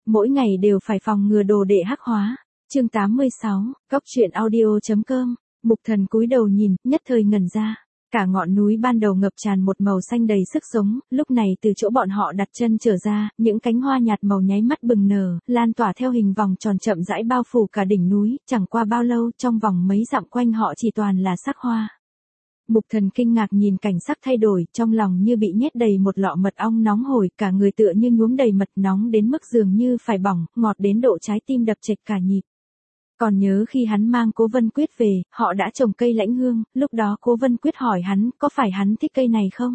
mỗi ngày đều phải phòng ngừa đồ đệ hắc hóa. Chương 86, Cóc truyện audio.com. Mục Thần cúi đầu nhìn, nhất thời ngẩn ra. Cả ngọn núi ban đầu ngập tràn một màu xanh đầy sức sống, lúc này từ chỗ bọn họ đặt chân trở ra, những cánh hoa nhạt màu nháy mắt bừng nở, lan tỏa theo hình vòng tròn chậm rãi bao phủ cả đỉnh núi, chẳng qua bao lâu, trong vòng mấy dặm quanh họ chỉ toàn là sắc hoa. Mục Thần kinh ngạc nhìn cảnh sắc thay đổi, trong lòng như bị nhét đầy một lọ mật ong nóng hổi, cả người tựa như nhuốm đầy mật nóng đến mức dường như phải bỏng, ngọt đến độ trái tim đập chệch cả nhịp. Còn nhớ khi hắn mang Cố Vân Quyết về, họ đã trồng cây lãnh hương, lúc đó Cố Vân Quyết hỏi hắn, có phải hắn thích cây này không?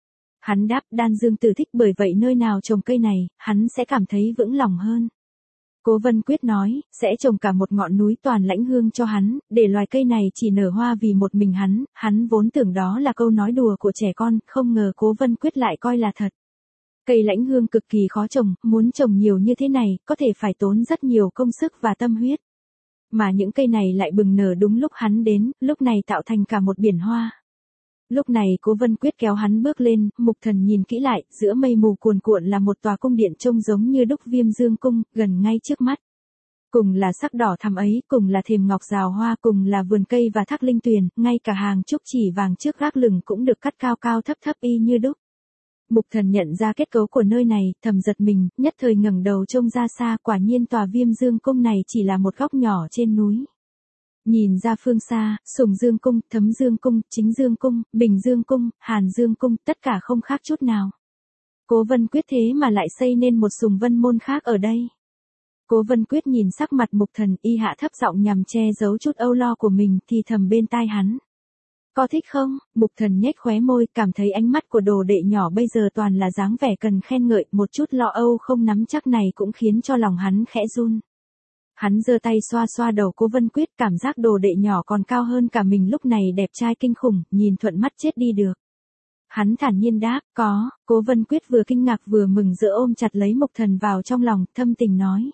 Hắn đáp, Đan Dương Tử thích, bởi vậy nơi nào trồng cây này, hắn sẽ cảm thấy vững lòng hơn. Cố Vân Quyết nói, sẽ trồng cả một ngọn núi toàn lãnh hương cho hắn, để loài cây này chỉ nở hoa vì một mình hắn vốn tưởng đó là câu nói đùa của trẻ con, không ngờ Cố Vân Quyết lại coi là thật. Cây lãnh hương cực kỳ khó trồng, muốn trồng nhiều như thế này, có thể phải tốn rất nhiều công sức và tâm huyết. Mà những cây này lại bừng nở đúng lúc hắn đến, lúc này tạo thành cả một biển hoa. Lúc này Cố Vân Quyết kéo hắn bước lên, Mục Thần nhìn kỹ lại, giữa mây mù cuồn cuộn là một tòa cung điện trông giống như đúc Viêm Dương cung, gần ngay trước mắt. Cùng là sắc đỏ thắm ấy, cùng là thềm ngọc rào hoa, cùng là vườn cây và thác linh tuyền, ngay cả hàng trúc chỉ vàng trước gác lửng cũng được cắt cao cao thấp thấp y như đúc. Mục Thần nhận ra kết cấu của nơi này, thầm giật mình, nhất thời ngẩng đầu trông ra xa, quả nhiên tòa Viêm Dương cung này chỉ là một góc nhỏ trên núi. Nhìn ra phương xa, Sùng Dương cung, Thấm Dương cung, Chính Dương cung, Bình Dương cung, Hàn Dương cung, tất cả không khác chút nào. Cố Vân Quyết thế mà lại xây nên một Sùng Vân môn khác ở đây. Cố Vân Quyết nhìn sắc mặt Mục Thần, y hạ thấp giọng nhằm che giấu chút âu lo của mình, thì thầm bên tai hắn. Có thích không? Mục Thần nhếch khóe môi, cảm thấy ánh mắt của đồ đệ nhỏ bây giờ toàn là dáng vẻ cần khen ngợi, một chút lo âu không nắm chắc này cũng khiến cho lòng hắn khẽ run. Hắn giơ tay xoa xoa đầu Cố Vân Quyết, cảm giác đồ đệ nhỏ còn cao hơn cả mình lúc này đẹp trai kinh khủng, nhìn thuận mắt chết đi được. Hắn thản nhiên đáp, có. Cố Vân Quyết vừa kinh ngạc vừa mừng rỡ ôm chặt lấy Mục Thần vào trong lòng, thâm tình nói.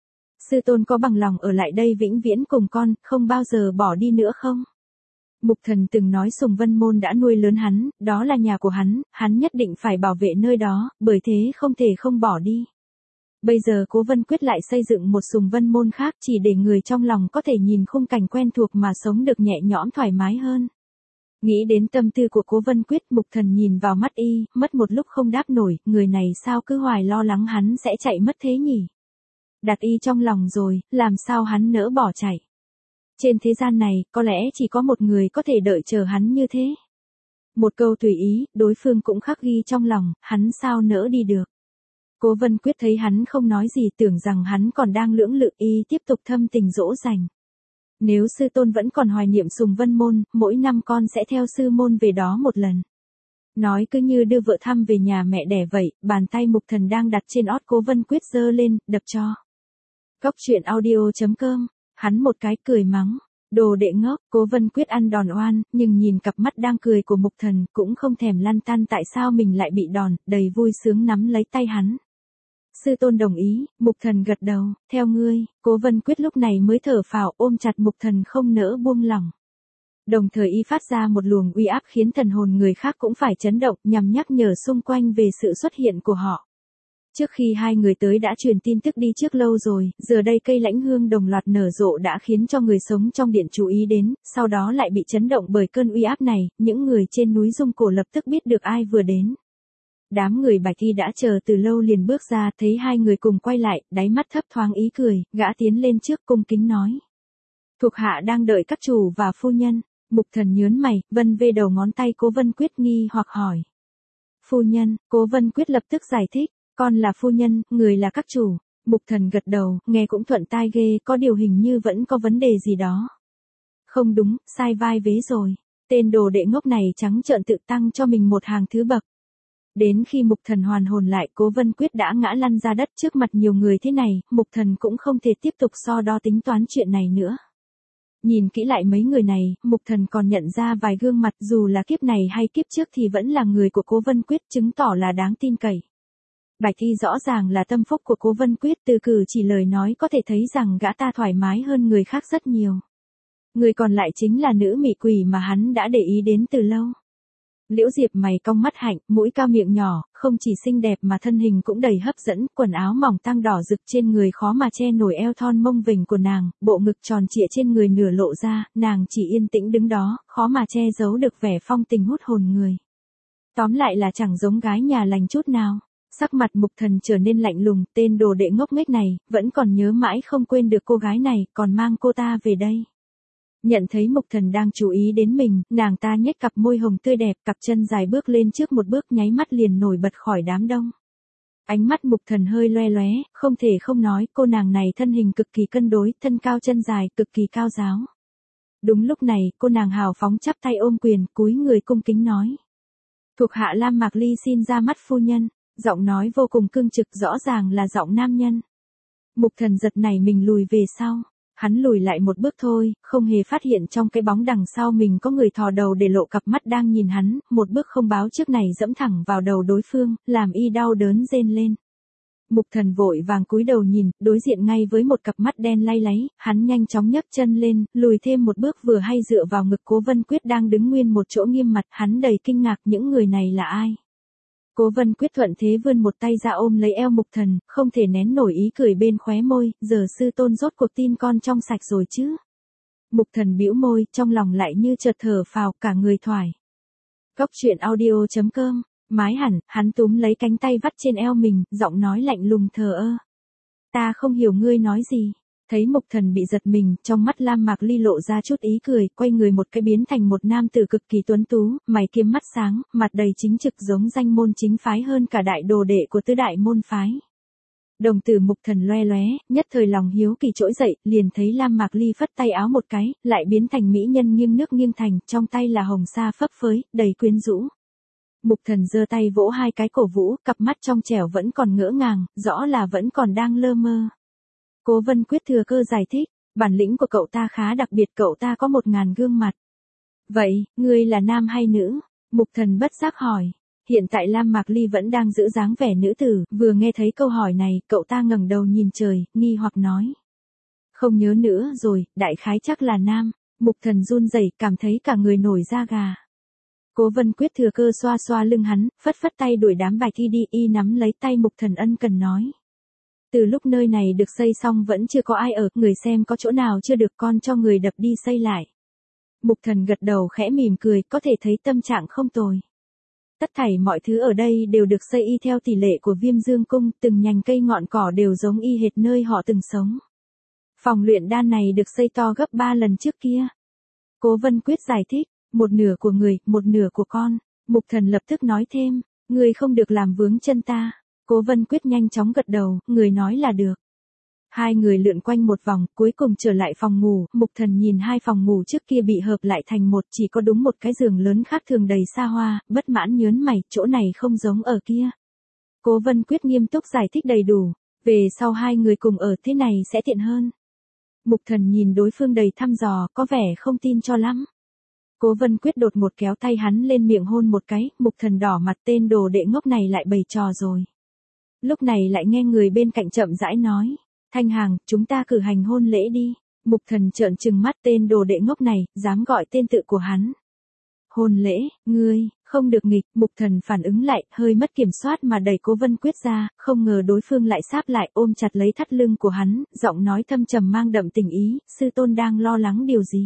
Sư tôn có bằng lòng ở lại đây vĩnh viễn cùng con, không bao giờ bỏ đi nữa không? Mục Thần từng nói Sùng Vân môn đã nuôi lớn hắn, đó là nhà của hắn nhất định phải bảo vệ nơi đó, bởi thế không thể không bỏ đi. Bây giờ Cố Vân Quyết lại xây dựng một Sùng Vân môn khác chỉ để người trong lòng có thể nhìn khung cảnh quen thuộc mà sống được nhẹ nhõm thoải mái hơn. Nghĩ đến tâm tư của Cố Vân Quyết, Mục Thần nhìn vào mắt y, mất một lúc không đáp nổi, người này sao cứ hoài lo lắng hắn sẽ chạy mất thế nhỉ? Đặt y trong lòng rồi, làm sao hắn nỡ bỏ chạy? Trên thế gian này, có lẽ chỉ có một người có thể đợi chờ hắn như thế. Một câu tùy ý, đối phương cũng khắc ghi trong lòng, hắn sao nỡ đi được. Cố Vân Quyết thấy hắn không nói gì, tưởng rằng hắn còn đang lưỡng lự, y tiếp tục thâm tình dỗ dành. Nếu sư tôn vẫn còn hoài niệm Sùng Vân môn, mỗi năm con sẽ theo sư môn về đó một lần. Nói cứ như đưa vợ thăm về nhà mẹ đẻ vậy, bàn tay Mục Thần đang đặt trên ót Cố Vân Quyết giơ lên, đập cho. Cóc truyện audio.com. Hắn một cái cười mắng, đồ đệ ngốc. Cố Vân Quyết ăn đòn oan, nhưng nhìn cặp mắt đang cười của Mục Thần, cũng không thèm lăn tăn tại sao mình lại bị đòn, đầy vui sướng nắm lấy tay hắn. Sư tôn đồng ý. Mục Thần gật đầu, theo ngươi. Cố Vân Quyết lúc này mới thở phào, ôm chặt Mục Thần không nỡ buông lỏng. Đồng thời y phát ra một luồng uy áp khiến thần hồn người khác cũng phải chấn động, nhằm nhắc nhở xung quanh về sự xuất hiện của họ. Trước khi hai người tới đã truyền tin tức đi trước lâu rồi, giờ đây cây lãnh hương đồng loạt nở rộ đã khiến cho người sống trong điện chú ý đến, sau đó lại bị chấn động bởi cơn uy áp này, những người trên núi Dung Cổ lập tức biết được ai vừa đến. Đám người Bạch Y đã chờ từ lâu liền bước ra, thấy hai người cùng quay lại, đáy mắt thấp thoáng ý cười, gã tiến lên trước cung kính nói. Thuộc hạ đang đợi các chủ và phu nhân. Mục Thần nhớn mày, vân vê đầu ngón tay Cố Vân Quyết nghi hoặc hỏi. Phu nhân. Cố Vân Quyết lập tức giải thích. Con là phu nhân, người là các chủ. Mục Thần gật đầu, nghe cũng thuận tai ghê, có điều hình như vẫn có vấn đề gì đó. Không đúng, sai vai vế rồi. Tên đồ đệ ngốc này trắng trợn tự tăng cho mình một hàng thứ bậc. Đến khi Mục Thần hoàn hồn lại, Cố Vân Quyết đã ngã lăn ra đất trước mặt nhiều người thế này, Mục Thần cũng không thể tiếp tục so đo tính toán chuyện này nữa. Nhìn kỹ lại mấy người này, Mục Thần còn nhận ra vài gương mặt, dù là kiếp này hay kiếp trước thì vẫn là người của Cố Vân Quyết, chứng tỏ là đáng tin cậy. Bạch Y rõ ràng là tâm phúc của Cố Vân Quyết, từ cử chỉ lời nói có thể thấy rằng gã ta thoải mái hơn người khác rất nhiều. Người còn lại chính là nữ mị quỷ mà hắn đã để ý đến từ lâu. Liễu Diệp mày cong mắt hạnh, mũi cao miệng nhỏ, không chỉ xinh đẹp mà thân hình cũng đầy hấp dẫn, quần áo mỏng tang đỏ rực trên người khó mà che nổi eo thon mông vình của nàng, bộ ngực tròn trịa trên người nửa lộ ra, nàng chỉ yên tĩnh đứng đó, khó mà che giấu được vẻ phong tình hút hồn người. Tóm lại là chẳng giống gái nhà lành chút nào. Sắc mặt Mục Thần trở nên lạnh lùng, tên đồ đệ ngốc nghếch này, vẫn còn nhớ mãi không quên được cô gái này, còn mang cô ta về đây. Nhận thấy Mục Thần đang chú ý đến mình, nàng ta nhếch cặp môi hồng tươi đẹp, cặp chân dài bước lên trước một bước nháy mắt liền nổi bật khỏi đám đông. Ánh mắt Mục Thần hơi loe loé, không thể không nói, cô nàng này thân hình cực kỳ cân đối, thân cao chân dài, cực kỳ cao ráo. Đúng lúc này, cô nàng hào phóng chắp tay ôm quyền, cúi người cung kính nói. Thuộc hạ Lam Mạc Ly xin ra mắt phu nhân, giọng nói vô cùng cương trực rõ ràng là giọng nam nhân. Mục Thần giật nảy mình lùi về sau. Hắn lùi lại một bước thôi, không hề phát hiện trong cái bóng đằng sau mình có người thò đầu để lộ cặp mắt đang nhìn hắn, một bước không báo trước này dẫm thẳng vào đầu đối phương, làm y đau đớn rên lên. Mục Thần vội vàng cúi đầu nhìn, đối diện ngay với một cặp mắt đen lay láy, hắn nhanh chóng nhấc chân lên, lùi thêm một bước vừa hay dựa vào ngực Cố Vân Quyết đang đứng nguyên một chỗ nghiêm mặt, hắn đầy kinh ngạc những người này là ai. Cố Vân Quyết thuận thế vươn một tay ra ôm lấy eo Mục Thần, không thể nén nổi ý cười bên khóe môi, giờ sư tôn rốt cuộc tin con trong sạch rồi chứ. Mục Thần bĩu môi, trong lòng lại như chợt thở phào, cả người thoải. Cốc truyện audio.com, mái hẳn, hắn túm lấy cánh tay vắt trên eo mình, giọng nói lạnh lùng thờ ơ. Ta không hiểu ngươi nói gì. Thấy Mục Thần bị giật mình, trong mắt Lam Mạc Ly lộ ra chút ý cười, quay người một cái biến thành một nam tử cực kỳ tuấn tú, mày kiếm mắt sáng, mặt đầy chính trực giống danh môn chính phái hơn cả đại đồ đệ của tứ đại môn phái. Đồng tử Mục Thần loe loé, nhất thời lòng hiếu kỳ trỗi dậy, liền thấy Lam Mạc Ly phất tay áo một cái, lại biến thành mỹ nhân nghiêng nước nghiêng thành, trong tay là hồng sa phấp phới, đầy quyến rũ. Mục Thần giơ tay vỗ hai cái cổ vũ, cặp mắt trong trẻo vẫn còn ngỡ ngàng, rõ là vẫn còn đang lơ mơ. Cố Vân Quyết thừa cơ giải thích, bản lĩnh của cậu ta khá đặc biệt, cậu ta có 1000 gương mặt. Vậy, ngươi là nam hay nữ? Mục Thần bất giác hỏi. Hiện tại Lam Mạc Ly vẫn đang giữ dáng vẻ nữ tử, vừa nghe thấy câu hỏi này, cậu ta ngẩng đầu nhìn trời, nghi hoặc nói. Không nhớ nữa rồi, đại khái chắc là nam. Mục Thần run rẩy, cảm thấy cả người nổi da gà. Cố Vân Quyết thừa cơ xoa xoa lưng hắn, phất phất tay đuổi đám bài thi đi, y nắm lấy tay Mục Thần ân cần nói. Từ lúc nơi này được xây xong vẫn chưa có ai ở, người xem có chỗ nào chưa được con cho người đập đi xây lại. Mục Thần gật đầu khẽ mỉm cười, có thể thấy tâm trạng không tồi. Tất thảy mọi thứ ở đây đều được xây y theo tỷ lệ của Viêm Dương Cung, từng nhành cây ngọn cỏ đều giống y hệt nơi họ từng sống. Phòng luyện đan này được xây to gấp 3 lần trước kia. Cố Vân Quyết giải thích, một nửa của người, một nửa của con. Mục Thần lập tức nói thêm, người không được làm vướng chân ta. Cố Vân Quyết nhanh chóng gật đầu, người nói là được. Hai người lượn quanh một vòng, cuối cùng trở lại phòng ngủ, Mục Thần nhìn hai phòng ngủ trước kia bị hợp lại thành một, chỉ có đúng một cái giường lớn khác thường đầy xa hoa, bất mãn nhớn mày, chỗ này không giống ở kia. Cố Vân Quyết nghiêm túc giải thích đầy đủ, về sau hai người cùng ở thế này sẽ tiện hơn. Mục Thần nhìn đối phương đầy thăm dò, có vẻ không tin cho lắm. Cố Vân Quyết đột ngột kéo tay hắn lên miệng hôn một cái, Mục Thần đỏ mặt, tên đồ đệ ngốc này lại bày trò rồi. Lúc này lại nghe người bên cạnh chậm rãi nói, Thanh Hàng, chúng ta cử hành hôn lễ đi. Mục Thần trợn trừng mắt, tên đồ đệ ngốc này, dám gọi tên tự của hắn. Hôn lễ, ngươi, không được nghịch. Mục Thần phản ứng lại, hơi mất kiểm soát mà đẩy Cố Vân Quyết ra, không ngờ đối phương lại sáp lại ôm chặt lấy thắt lưng của hắn, giọng nói thâm trầm mang đậm tình ý, sư tôn đang lo lắng điều gì?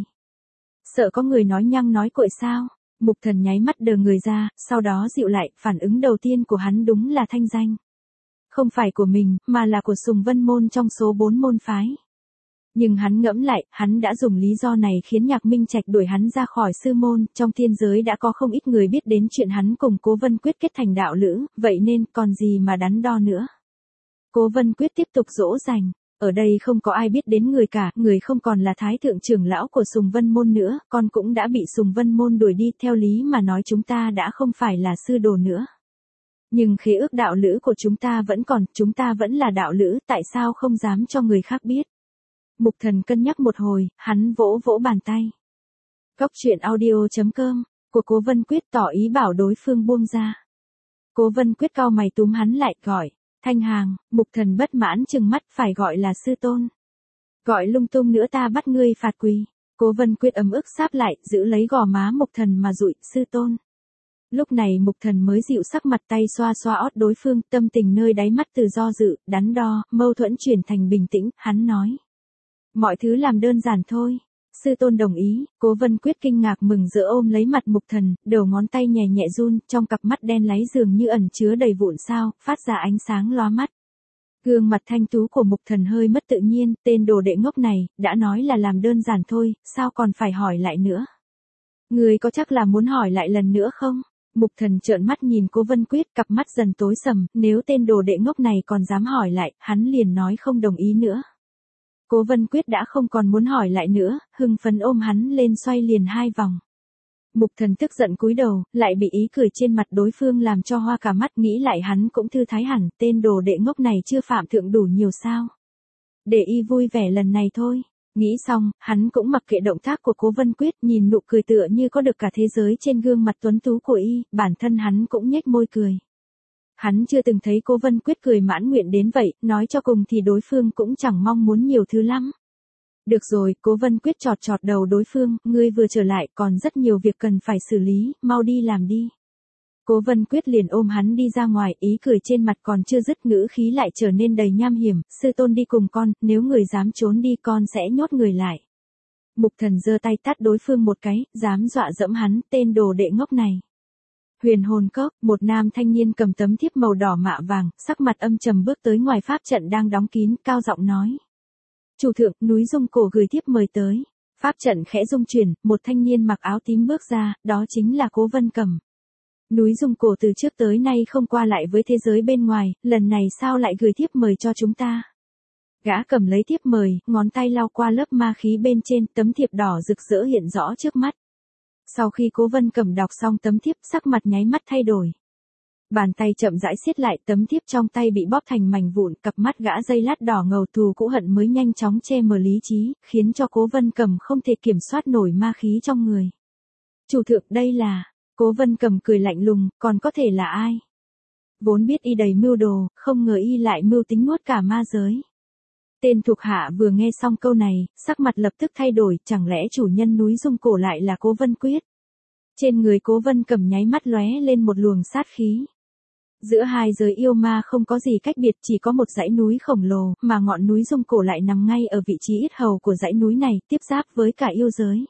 Sợ có người nói nhăng nói cuội sao? Mục Thần nháy mắt đờ người ra, sau đó dịu lại, phản ứng đầu tiên của hắn đúng là thanh danh. Không phải của mình, mà là của Sùng Vân Môn trong số 4 môn phái. Nhưng hắn ngẫm lại, hắn đã dùng lý do này khiến Nhạc Minh Trạch đuổi hắn ra khỏi sư môn, trong thiên giới đã có không ít người biết đến chuyện hắn cùng Cố Vân Quyết kết thành đạo lữ, vậy nên còn gì mà đắn đo nữa. Cố Vân Quyết tiếp tục dỗ dành, ở đây không có ai biết đến người cả, người không còn là thái thượng trưởng lão của Sùng Vân Môn nữa, con cũng đã bị Sùng Vân Môn đuổi đi, theo lý mà nói chúng ta đã không phải là sư đồ nữa. Nhưng khế ước đạo lữ của chúng ta vẫn còn, chúng ta vẫn là đạo lữ, tại sao không dám cho người khác biết? Mục Thần cân nhắc một hồi, hắn vỗ vỗ bàn tay. Cốc truyện audio.com, của Cố Vân Quyết tỏ ý bảo đối phương buông ra. Cố Vân Quyết cau mày túm hắn lại, gọi, Thanh Hàng. Mục Thần bất mãn trừng mắt, phải gọi là sư tôn. Gọi lung tung nữa ta bắt ngươi phạt quỳ. Cố Vân Quyết ấm ức sáp lại, giữ lấy gò má Mục Thần mà dụi, sư tôn. Lúc này Mục Thần mới dịu sắc mặt, tay xoa xoa ót đối phương, tâm tình nơi đáy mắt từ do dự, đắn đo, mâu thuẫn chuyển thành bình tĩnh, hắn nói. Mọi thứ làm đơn giản thôi. Sư tôn đồng ý. Cố Vân Quyết kinh ngạc mừng rỡ ôm lấy mặt Mục Thần, đầu ngón tay nhẹ nhẹ run, trong cặp mắt đen láy dường như ẩn chứa đầy vụn sao, phát ra ánh sáng lóa mắt. Gương mặt thanh tú của Mục Thần hơi mất tự nhiên, tên đồ đệ ngốc này, đã nói là làm đơn giản thôi, sao còn phải hỏi lại nữa? Người có chắc là muốn hỏi lại lần nữa không? Mục Thần trợn mắt nhìn Cố Vân Quyết, cặp mắt dần tối sầm, nếu tên đồ đệ ngốc này còn dám hỏi lại, hắn liền nói không đồng ý nữa. Cố Vân Quyết đã không còn muốn hỏi lại nữa, hưng phấn ôm hắn lên xoay liền 2 vòng. Mục Thần tức giận cúi đầu, lại bị ý cười trên mặt đối phương làm cho hoa cả mắt, nghĩ lại hắn cũng thư thái hẳn, tên đồ đệ ngốc này chưa phạm thượng đủ nhiều sao. Để y vui vẻ lần này thôi. Nghĩ xong, hắn cũng mặc kệ động tác của Cố Vân Quyết, nhìn nụ cười tựa như có được cả thế giới trên gương mặt tuấn tú của y, bản thân hắn cũng nhếch môi cười. Hắn chưa từng thấy Cố Vân Quyết cười mãn nguyện đến vậy, nói cho cùng thì đối phương cũng chẳng mong muốn nhiều thứ lắm. Được rồi, Cố Vân Quyết chọt chọt đầu đối phương, ngươi vừa trở lại còn rất nhiều việc cần phải xử lý, mau đi làm đi. Cố Vân Quyết liền ôm hắn đi ra ngoài, ý cười trên mặt còn chưa dứt, ngữ khí lại trở nên đầy nham hiểm, sư tôn đi cùng con, nếu người dám trốn đi con sẽ nhốt người lại. Mục Thần giơ tay tát đối phương một cái, dám dọa dẫm hắn, tên đồ đệ ngốc này. Huyền Hồn Cốc, một nam thanh niên cầm tấm thiếp màu đỏ mạ vàng, sắc mặt âm trầm bước tới ngoài pháp trận đang đóng kín, cao giọng nói. Chủ thượng, núi Dung Cổ gửi thiếp mời tới. Pháp trận khẽ rung chuyển, một thanh niên mặc áo tím bước ra, đó chính là Cố Vân Cầm. Núi Dung Cổ từ trước tới nay không qua lại với thế giới bên ngoài, lần này sao lại gửi thiếp mời cho chúng ta? Gã cầm lấy thiếp mời, ngón tay lau qua lớp ma khí bên trên, tấm thiệp đỏ rực rỡ hiện rõ trước mắt. Sau khi Cố Vân Cầm đọc xong tấm thiếp, sắc mặt nháy mắt thay đổi. Bàn tay chậm rãi siết lại, tấm thiếp trong tay bị bóp thành mảnh vụn, cặp mắt gã dây lát đỏ ngầu thù cũ hận mới nhanh chóng che mờ lý trí, khiến cho Cố Vân Cầm không thể kiểm soát nổi ma khí trong người. Chủ thượng, đây là... Cố Vân Cầm cười lạnh lùng, còn có thể là ai? Vốn biết y đầy mưu đồ, không ngờ y lại mưu tính nuốt cả ma giới. Tên thuộc hạ vừa nghe xong câu này, sắc mặt lập tức thay đổi, chẳng lẽ chủ nhân núi Dung Cổ lại là Cố Vân Quyết? Trên người Cố Vân Cầm nháy mắt lóe lên một luồng sát khí. Giữa hai giới yêu ma không có gì cách biệt, chỉ có một dãy núi khổng lồ, mà ngọn núi Dung Cổ lại nằm ngay ở vị trí yết hầu của dãy núi này, tiếp giáp với cả yêu giới.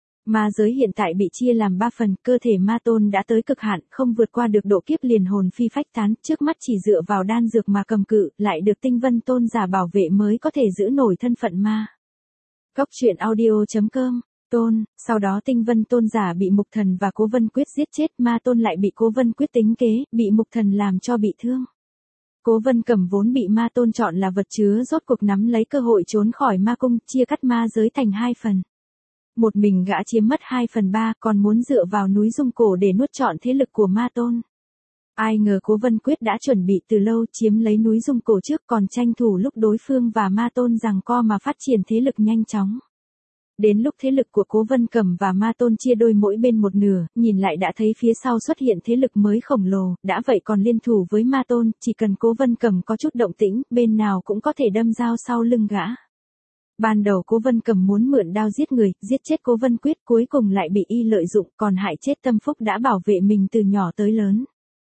Ma giới hiện tại bị chia làm 3 phần, cơ thể ma tôn đã tới cực hạn, không vượt qua được độ kiếp liền hồn phi phách tán, trước mắt chỉ dựa vào đan dược mà cầm cự, lại được Tinh Vân Tôn giả bảo vệ mới có thể giữ nổi thân phận ma. Cốc truyện audio.com, Tôn, sau đó Tinh Vân Tôn giả bị Mục Thần và Cố Vân Quyết giết chết, ma tôn lại bị Cố Vân Quyết tính kế, bị Mục Thần làm cho bị thương. Cố Vân Cầm vốn bị ma tôn chọn là vật chứa rốt cuộc nắm lấy cơ hội trốn khỏi ma cung, chia cắt ma giới thành 2 phần. Một mình gã chiếm mất 2/3, còn muốn dựa vào núi Dung Cổ để nuốt trọn thế lực của ma tôn. Ai ngờ Cố Vân Quyết đã chuẩn bị từ lâu, chiếm lấy núi Dung Cổ trước, còn tranh thủ lúc đối phương và ma tôn giằng co mà phát triển thế lực nhanh chóng. Đến lúc thế lực của Cố Vân Cầm và ma tôn chia đôi mỗi bên một nửa, nhìn lại đã thấy phía sau xuất hiện thế lực mới khổng lồ, đã vậy còn liên thủ với ma tôn, chỉ cần Cố Vân Cầm có chút động tĩnh, bên nào cũng có thể đâm dao sau lưng gã. Ban đầu Cố Vân Cầm muốn mượn đao giết người, giết chết Cố Vân Quyết, cuối cùng lại bị y lợi dụng, còn hại chết Tâm Phúc đã bảo vệ mình từ nhỏ tới lớn.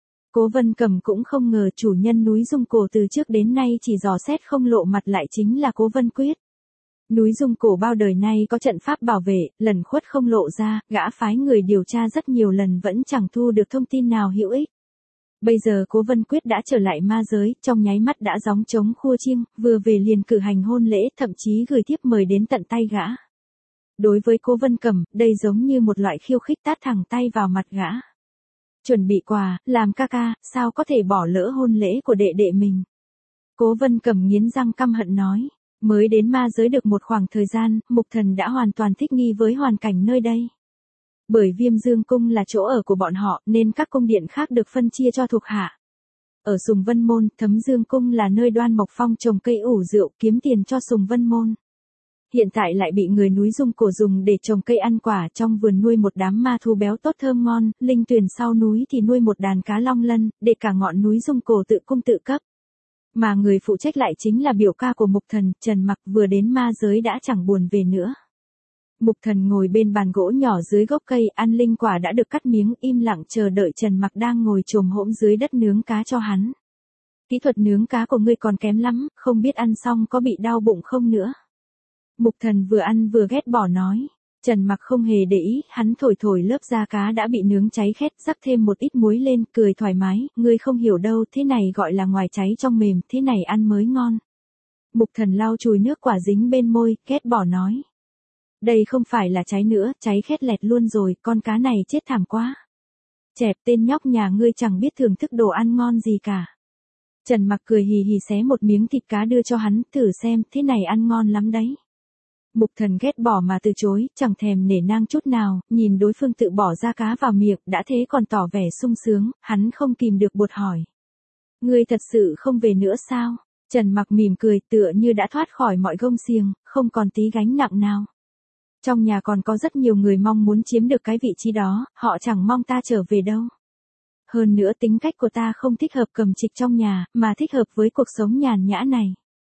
Cố Vân Cầm cũng không ngờ chủ nhân núi Dung Cổ từ trước đến nay chỉ dò xét không lộ mặt lại chính là Cố Vân Quyết. Núi Dung Cổ bao đời nay có trận pháp bảo vệ, lần khuất không lộ ra, gã phái người điều tra rất nhiều lần vẫn chẳng thu được thông tin nào hữu ích. Bây giờ Cố Vân Quyết đã trở lại ma giới, trong nháy mắt đã gióng trống khua chiêng, vừa về liền cử hành hôn lễ, thậm chí gửi thiếp mời đến tận tay gã. Đối với Cố Vân Cầm, đây giống như một loại khiêu khích tát thẳng tay vào mặt gã. Chuẩn bị quà, làm ca ca, sao có thể bỏ lỡ hôn lễ của đệ đệ mình. Cố Vân Cầm nghiến răng căm hận nói, mới đến ma giới được một khoảng thời gian, Mục Thần đã hoàn toàn thích nghi với hoàn cảnh nơi đây. Bởi Viêm Dương Cung là chỗ ở của bọn họ, nên các cung điện khác được phân chia cho thuộc hạ. Ở Sùng Vân Môn, Thấm Dương Cung là nơi Đoan Mộc Phong trồng cây ủ rượu kiếm tiền cho Sùng Vân Môn. Hiện tại lại bị người núi Dung Cổ dùng để trồng cây ăn quả, trong vườn nuôi một đám ma thú béo tốt thơm ngon, linh tuyền sau núi thì nuôi một đàn cá long lân, để cả ngọn núi Dung Cổ tự cung tự cấp. Mà người phụ trách lại chính là biểu ca của Mục Thần, Trần Mặc, vừa đến ma giới đã chẳng buồn về nữa. Mục Thần ngồi bên bàn gỗ nhỏ dưới gốc cây, ăn linh quả đã được cắt miếng, im lặng chờ đợi Trần Mặc đang ngồi chồm hổm dưới đất nướng cá cho hắn. Kỹ thuật nướng cá của ngươi còn kém lắm, không biết ăn xong có bị đau bụng không nữa. Mục Thần vừa ăn vừa ghét bỏ nói. Trần Mặc không hề để ý, hắn thổi thổi lớp da cá đã bị nướng cháy khét, rắc thêm một ít muối lên, cười thoải mái, ngươi không hiểu đâu, thế này gọi là ngoài cháy trong mềm, thế này ăn mới ngon. Mục Thần lau chùi nước quả dính bên môi, ghét bỏ nói. Đây không phải là cháy nữa, cháy khét lẹt luôn rồi, con cá này chết thảm quá. Chẹp, tên nhóc nhà ngươi chẳng biết thưởng thức đồ ăn ngon gì cả. Trần Mặc cười hì hì xé một miếng thịt cá đưa cho hắn, thử xem, thế này ăn ngon lắm đấy. Mục Thần ghét bỏ mà từ chối, chẳng thèm nể nang chút nào, nhìn đối phương tự bỏ ra cá vào miệng, đã thế còn tỏ vẻ sung sướng, hắn không kìm được buột hỏi. Ngươi thật sự không về nữa sao? Trần Mặc mỉm cười, tựa như đã thoát khỏi mọi gông xiềng, không còn tí gánh nặng nào. Trong nhà còn có rất nhiều người mong muốn chiếm được cái vị trí đó, họ chẳng mong ta trở về đâu. Hơn nữa tính cách của ta không thích hợp cầm trịch trong nhà, mà thích hợp với cuộc sống nhàn nhã này.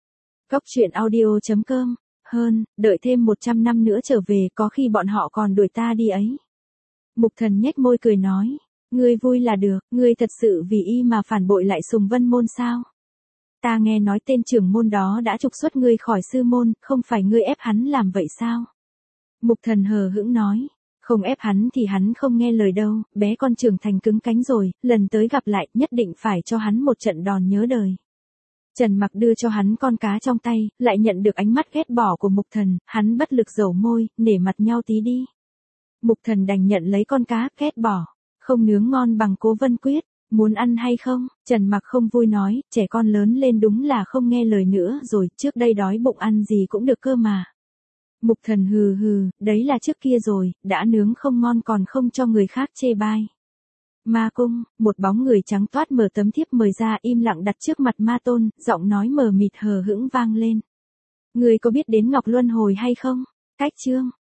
Góc truyện audio.com. Hơn, đợi thêm 100 năm nữa trở về có khi bọn họ còn đuổi ta đi ấy. Mục Thần nhếch môi cười nói. Ngươi vui là được, ngươi thật sự vì y mà phản bội lại Sùng Vân môn sao? Ta nghe nói tên trưởng môn đó đã trục xuất ngươi khỏi sư môn, không phải ngươi ép hắn làm vậy sao? Mục Thần hờ hững nói. Không ép hắn thì hắn không nghe lời đâu, bé con trưởng thành cứng cánh rồi, lần tới gặp lại nhất định phải cho hắn một trận đòn nhớ đời. Trần Mặc đưa cho hắn con cá trong tay, lại nhận được ánh mắt ghét bỏ của Mục Thần, hắn bất lực dầu môi, nể mặt nhau tí đi. Mục Thần đành nhận lấy con cá, ghét bỏ. Không nướng ngon bằng Cố Vân Quyết, muốn ăn hay không? Trần Mặc không vui nói, trẻ con lớn lên đúng là không nghe lời nữa rồi, trước đây đói bụng ăn gì cũng được cơ mà. Mục Thần hừ hừ, đấy là trước kia rồi, đã nướng không ngon còn không cho người khác chê bai. Ma cung, một bóng người trắng toát mở tấm thiếp mời ra im lặng đặt trước mặt Ma Tôn, giọng nói mờ mịt hờ hững vang lên. Người có biết đến Ngọc Luân Hồi hay không? Cách chương.